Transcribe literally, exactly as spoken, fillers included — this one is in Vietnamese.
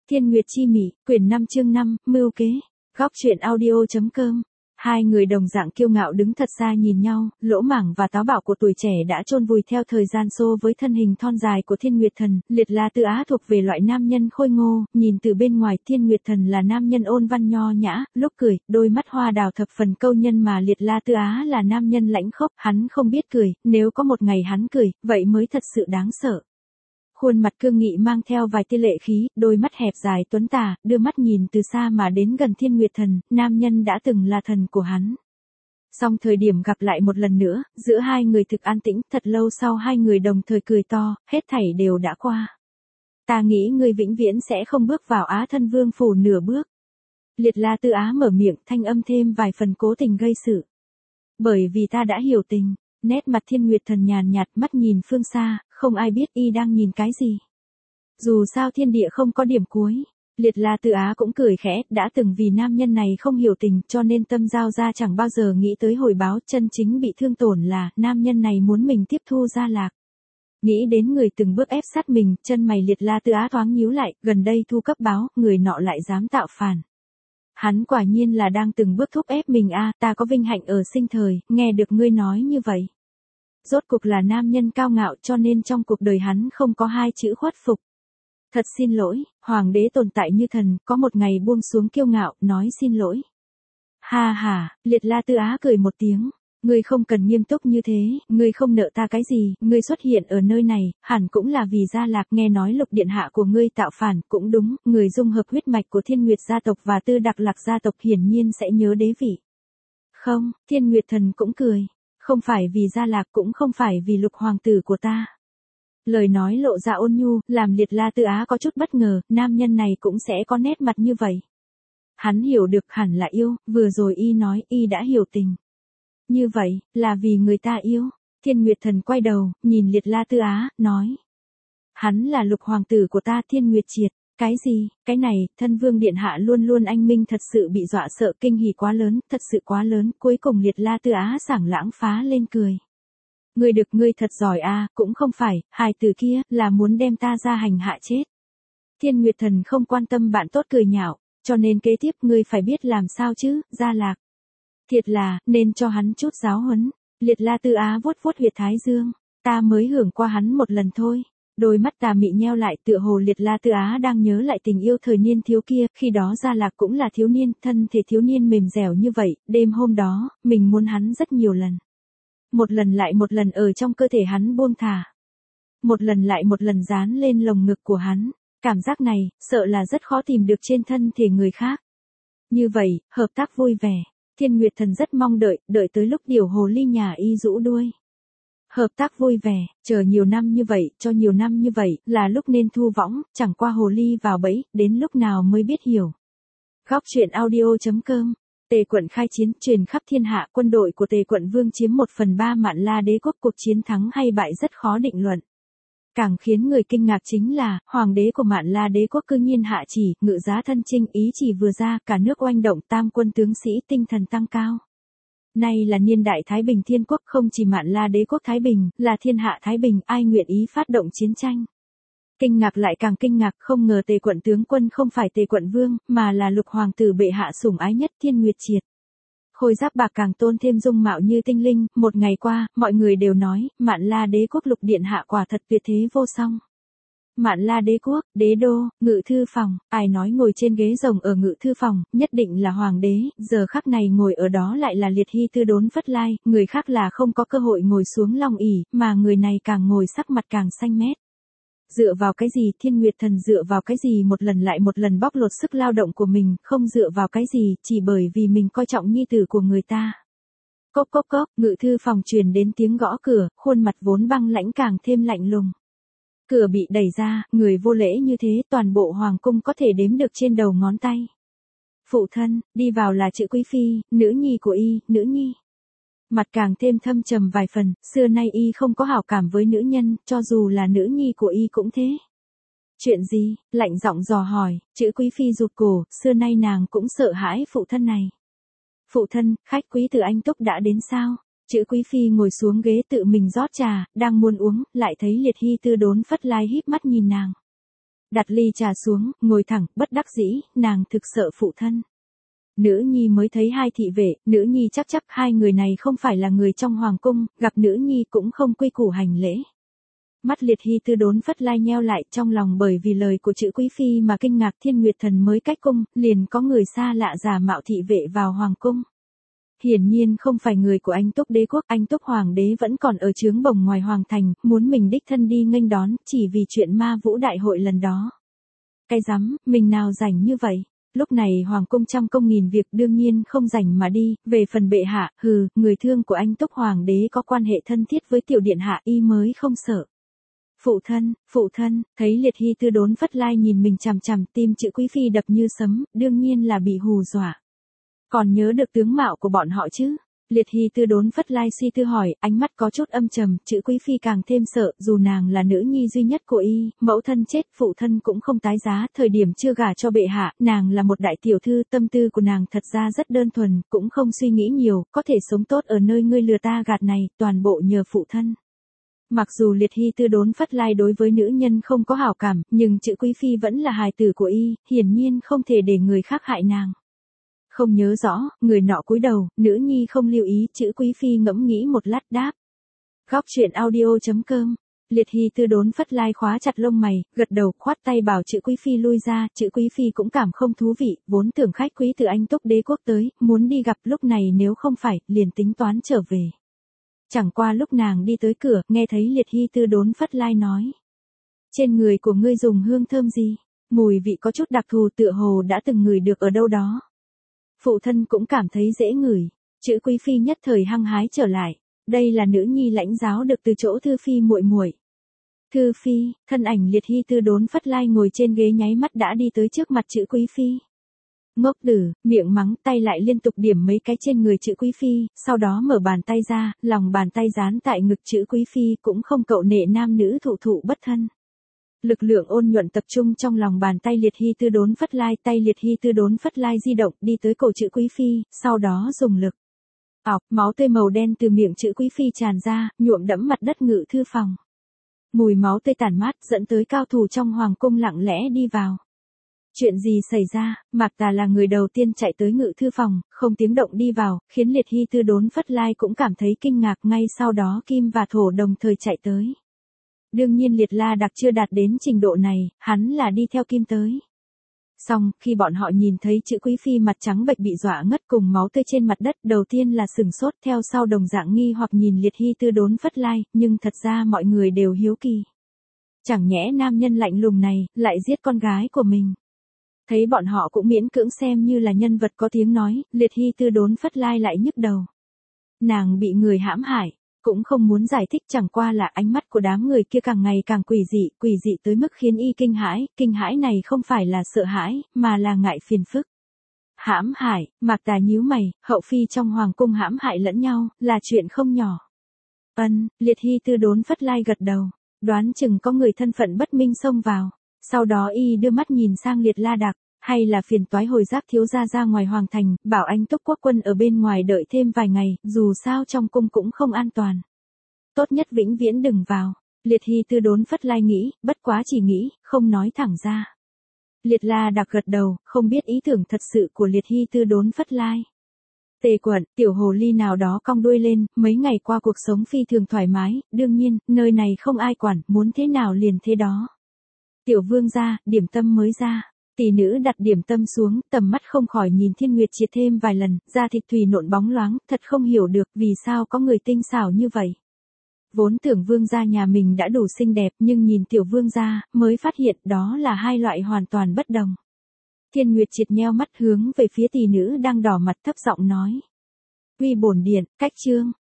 Thiên Nguyệt Chi Mị, quyển năm chương năm, mưu kế. Góc truyện audio.com. Hai người đồng dạng kiêu ngạo đứng thật xa nhìn nhau, lỗ mảng và táo bạo của tuổi trẻ đã chôn vùi theo thời gian xô với thân hình thon dài của Thiên Nguyệt Thần. Liệt La Tư Á thuộc về loại nam nhân khôi ngô, nhìn từ bên ngoài Thiên Nguyệt Thần là nam nhân ôn văn nho nhã, lúc cười, đôi mắt hoa đào thập phần câu nhân, mà Liệt La Tư Á là nam nhân lãnh khốc, hắn không biết cười, nếu có một ngày hắn cười, vậy mới thật sự đáng sợ. Khuôn mặt cương nghị mang theo vài tia lệ khí, đôi mắt hẹp dài tuấn tà, đưa mắt nhìn từ xa mà đến gần Thiên Nguyệt Thần, nam nhân đã từng là thần của hắn. Song thời điểm gặp lại một lần nữa, giữa hai người thực an tĩnh, thật lâu sau hai người đồng thời cười to, hết thảy đều đã qua. Ta nghĩ ngươi vĩnh viễn sẽ không bước vào Á Thân Vương phủ nửa bước. Liệt La Tư Á mở miệng, thanh âm thêm vài phần cố tình gây sự. Bởi vì ta đã hiểu tình. Nét mặt Thiên Nguyệt Thần nhàn nhạt, mắt nhìn phương xa, không ai biết y đang nhìn cái gì. Dù sao thiên địa không có điểm cuối. Liệt La Tư Á cũng cười khẽ, đã từng vì nam nhân này không hiểu tình, cho nên tâm giao ra chẳng bao giờ nghĩ tới hồi báo, chân chính bị thương tổn là, nam nhân này muốn mình tiếp thu Gia Lạc. Nghĩ đến người từng bước ép sát mình, chân mày Liệt La Tư Á thoáng nhíu lại, gần đây thu cấp báo, người nọ lại dám tạo phản. Hắn quả nhiên là đang từng bước thúc ép mình a, à, ta có vinh hạnh ở sinh thời, nghe được ngươi nói như vậy. Rốt cuộc là nam nhân cao ngạo, cho nên trong cuộc đời hắn không có hai chữ khuất phục. Thật xin lỗi, hoàng đế tồn tại như thần, có một ngày buông xuống kiêu ngạo, nói xin lỗi. Ha ha, Liệt La Tư Á cười một tiếng. Ngươi không cần nghiêm túc như thế, ngươi không nợ ta cái gì, ngươi xuất hiện ở nơi này, hẳn cũng là vì Gia Lạc, nghe nói Lục điện hạ của ngươi tạo phản, cũng đúng, người dung hợp huyết mạch của Thiên Nguyệt gia tộc và Tư Đặc Lạc gia tộc hiển nhiên sẽ nhớ đế vị. Không, Thiên Nguyệt Thần cũng cười, không phải vì Gia Lạc, cũng không phải vì Lục hoàng tử của ta. Lời nói lộ ra ôn nhu, làm Liệt La Tư Á có chút bất ngờ, nam nhân này cũng sẽ có nét mặt như vậy. Hắn hiểu được hẳn là yêu, vừa rồi y nói y đã hiểu tình. Như vậy, là vì người ta yêu. Thiên Nguyệt Thần quay đầu, nhìn Liệt La Tư Á, nói. Hắn là Lục hoàng tử của ta, Thiên Nguyệt Triệt. Cái gì, cái này, thân vương điện hạ luôn luôn anh minh, thật sự bị dọa sợ, kinh hỉ quá lớn, thật sự quá lớn. Cuối cùng Liệt La Tư Á sảng lãng phá lên cười. Ngươi được ngươi thật giỏi a, à, cũng không phải, hài tử kia, là muốn đem ta ra hành hạ chết. Thiên Nguyệt Thần không quan tâm bạn tốt cười nhạo, cho nên kế tiếp ngươi phải biết làm sao chứ, Gia Lạc. Thiệt là, nên cho hắn chút giáo huấn. Liệt La Tư Á vuốt vuốt huyệt thái dương. Ta mới hưởng qua hắn một lần thôi. Đôi mắt tà mị nheo lại, tựa hồ Liệt La Tư Á đang nhớ lại tình yêu thời niên thiếu kia, khi đó Gia Lạc cũng là thiếu niên, thân thể thiếu niên mềm dẻo như vậy, đêm hôm đó, mình muốn hắn rất nhiều lần. Một lần lại một lần ở trong cơ thể hắn buông thả. Một lần lại một lần dán lên lồng ngực của hắn. Cảm giác này, sợ là rất khó tìm được trên thân thể người khác. Như vậy, hợp tác vui vẻ. Thiên Nguyệt Thần rất mong đợi, đợi tới lúc điều hồ ly nhà y rũ đuôi. Hợp tác vui vẻ, chờ nhiều năm như vậy, cho nhiều năm như vậy, là lúc nên thu võng, chẳng qua hồ ly vào bẫy, đến lúc nào mới biết hiểu. Góc truyện audio.com. Tề quận khai chiến, truyền khắp thiên hạ, quân đội của Tề quận vương chiếm một phần ba Mạn La đế quốc, cuộc chiến thắng hay bại rất khó định luận. Càng khiến người kinh ngạc chính là, hoàng đế của Mạn La đế quốc cư nhiên hạ chỉ, ngự giá thân chinh, ý chỉ vừa ra, cả nước oanh động, tam quân tướng sĩ tinh thần tăng cao. Nay là niên đại Thái Bình thiên quốc, không chỉ Mạn La đế quốc Thái Bình, là thiên hạ Thái Bình, ai nguyện ý phát động chiến tranh. Kinh ngạc lại càng kinh ngạc, không ngờ Tề quận tướng quân không phải Tề quận vương, mà là Lục hoàng tử bệ hạ sủng ái nhất, Thiên Nguyệt Triệt. Khôi giáp bạc càng tôn thêm dung mạo như tinh linh, một ngày qua, mọi người đều nói, Mạn La đế quốc Lục điện hạ quả thật tuyệt thế vô song. Mạn La đế quốc, đế đô, ngự thư phòng, ai nói ngồi trên ghế rồng ở ngự thư phòng, nhất định là hoàng đế, giờ khắc này ngồi ở đó lại là Liệt Hy Tư Đốn Phất Lai, người khác là không có cơ hội ngồi xuống long ỷ, mà người này càng ngồi sắc mặt càng xanh mét. Dựa vào cái gì, Thiên Nguyệt Thần dựa vào cái gì một lần lại một lần bóc lột sức lao động của mình, không dựa vào cái gì, chỉ bởi vì mình coi trọng nhi tử của người ta. Cốc cốc cốc, ngự thư phòng truyền đến tiếng gõ cửa, khuôn mặt vốn băng lãnh càng thêm lạnh lùng. Cửa bị đẩy ra, người vô lễ như thế, toàn bộ hoàng cung có thể đếm được trên đầu ngón tay. Phụ thân, đi vào là chữ quý phi, nữ nhi của y, nữ nhi. Mặt càng thêm thâm trầm vài phần, xưa nay y không có hảo cảm với nữ nhân, cho dù là nữ nhi của y cũng thế. Chuyện gì, lạnh giọng dò hỏi, chữ quý phi rụt cổ, xưa nay nàng cũng sợ hãi phụ thân này. Phụ thân, khách quý từ Anh Túc đã đến sao? Chữ quý phi ngồi xuống ghế tự mình rót trà, đang muốn uống, lại thấy Liệt Hy Tư Đốn Phất Lai híp mắt nhìn nàng. Đặt ly trà xuống, ngồi thẳng, bất đắc dĩ, nàng thực sợ phụ thân. Nữ nhi mới thấy hai thị vệ, nữ nhi chắc chắc hai người này không phải là người trong hoàng cung, gặp nữ nhi cũng không quy củ hành lễ. Mắt Liệt Hy Tư đốn phất lai nheo lại, trong lòng bởi vì lời của chữ quý phi mà kinh ngạc. Thiên Nguyệt Thần mới cách cung, liền có người xa lạ giả mạo thị vệ vào hoàng cung. Hiển nhiên không phải người của Anh Túc đế quốc, Anh Túc hoàng đế vẫn còn ở trướng bồng ngoài hoàng thành, muốn mình đích thân đi nghênh đón, chỉ vì chuyện ma vũ đại hội lần đó. Cái rắm, mình nào rảnh như vậy? Lúc này hoàng cung trăm công nghìn việc đương nhiên không rảnh mà đi. Về phần bệ hạ, hừ, người thương của Anh Túc hoàng đế có quan hệ thân thiết với tiểu điện hạ y mới không sợ. Phụ thân, phụ thân, thấy Liệt Hy Tư đốn phất lai nhìn mình chằm chằm, tim chữ quý phi đập như sấm, đương nhiên là bị hù dọa. Còn nhớ được tướng mạo của bọn họ chứ? Liệt Hy Tư đốn phất lai suy tư hỏi, ánh mắt có chút âm trầm, chữ quý phi càng thêm sợ, dù nàng là nữ nhi duy nhất của y, mẫu thân chết, phụ thân cũng không tái giá, thời điểm chưa gả cho bệ hạ, nàng là một đại tiểu thư, tâm tư của nàng thật ra rất đơn thuần, cũng không suy nghĩ nhiều, có thể sống tốt ở nơi ngươi lừa ta gạt này, toàn bộ nhờ phụ thân. Mặc dù Liệt Hy Tư đốn phất lai đối với nữ nhân không có hảo cảm, nhưng chữ quý phi vẫn là hài tử của y, hiển nhiên không thể để người khác hại nàng. Không nhớ rõ, người nọ cúi đầu, nữ nhi không lưu ý, chữ quý phi ngẫm nghĩ một lát đáp. Góc truyện audio chấm com. Liệt Hy Tư đốn phất lai khóa chặt lông mày, gật đầu, khoát tay bảo chữ quý phi lui ra, chữ quý phi cũng cảm không thú vị, vốn tưởng khách quý từ Anh Túc đế quốc tới, muốn đi gặp, lúc này nếu không phải, liền tính toán trở về. Chẳng qua lúc nàng đi tới cửa, nghe thấy Liệt Hy Tư đốn phất lai nói. Trên người của ngươi dùng hương thơm gì? Mùi vị có chút đặc thù, tựa hồ đã từng ngửi được ở đâu đó. Phụ thân cũng cảm thấy dễ ngửi. Chữ quý phi nhất thời hăng hái trở lại. Đây là nữ nhi lãnh giáo được từ chỗ Thư phi muội muội. Thư phi, thân ảnh Liệt Hy Tư đốn phất lai ngồi trên ghế nháy mắt đã đi tới trước mặt chữ quý phi. Ngốc tử, miệng mắng, tay lại liên tục điểm mấy cái trên người chữ quý phi, sau đó mở bàn tay ra, lòng bàn tay dán tại ngực chữ quý phi, cũng không cậu nệ nam nữ thụ thụ bất thân. Lực lượng ôn nhuận tập trung trong lòng bàn tay Liệt Hy Tư đốn phất lai, tay Liệt Hy Tư đốn phất lai di động đi tới cổ chữ quý phi, sau đó dùng lực. Ọc, máu tươi màu đen từ miệng chữ quý phi tràn ra, nhuộm đẫm mặt đất ngự thư phòng. Mùi máu tươi tản mát dẫn tới cao thủ trong hoàng cung lặng lẽ đi vào. Chuyện gì xảy ra? Mạc Tà là người đầu tiên chạy tới ngự thư phòng, không tiếng động đi vào, khiến Liệt Hy Tư đốn phất lai cũng cảm thấy kinh ngạc, ngay sau đó Kim và Thổ đồng thời chạy tới. Đương nhiên Liệt La Đặc chưa đạt đến trình độ này, hắn là đi theo Kim tới. Xong, khi bọn họ nhìn thấy chữ quý phi mặt trắng bệch bị dọa ngất cùng máu tươi trên mặt đất, đầu tiên là sửng sốt, theo sau đồng dạng nghi hoặc nhìn Liệt Hy Tư đốn phất lai, nhưng thật ra mọi người đều hiếu kỳ. Chẳng nhẽ nam nhân lạnh lùng này, lại giết con gái của mình. Thấy bọn họ cũng miễn cưỡng xem như là nhân vật có tiếng nói, Liệt Hy Tư đốn phất lai lại nhức đầu. Nàng bị người hãm hại, cũng không muốn giải thích, chẳng qua là ánh mắt của đám người kia càng ngày càng quỷ dị, quỷ dị tới mức khiến y kinh hãi, kinh hãi này không phải là sợ hãi, mà là ngại phiền phức. Hãm hại, Mạc Tà nhíu mày, hậu phi trong hoàng cung hãm hại lẫn nhau, là chuyện không nhỏ. Ân, Liệt Hy Tư đốn phất lai gật đầu, đoán chừng có người thân phận bất minh xông vào. Sau đó y đưa mắt nhìn sang Liệt La Đặc, hay là phiền toái hồi giáp thiếu gia ra ngoài hoàng thành, bảo Anh Túc quốc quân ở bên ngoài đợi thêm vài ngày, dù sao trong cung cũng không an toàn. Tốt nhất vĩnh viễn đừng vào. Liệt Hy Tư đốn phất lai nghĩ, bất quá chỉ nghĩ, không nói thẳng ra. Liệt La Đặc gật đầu, không biết ý tưởng thật sự của Liệt Hy Tư đốn phất lai. Tề Quận, tiểu hồ ly nào đó cong đuôi lên, mấy ngày qua cuộc sống phi thường thoải mái, đương nhiên, nơi này không ai quản, muốn thế nào liền thế đó. Tiểu vương gia, điểm tâm mới ra. Tỷ nữ đặt điểm tâm xuống, tầm mắt không khỏi nhìn Thiên Nguyệt Triệt thêm vài lần, da thịt thùy nộn bóng loáng, thật không hiểu được vì sao có người tinh xảo như vậy. Vốn tưởng vương gia nhà mình đã đủ xinh đẹp, nhưng nhìn tiểu vương gia, mới phát hiện đó là hai loại hoàn toàn bất đồng. Thiên Nguyệt Triệt nheo mắt hướng về phía tỷ nữ đang đỏ mặt thấp giọng nói. Uy bổn điện, cách chương.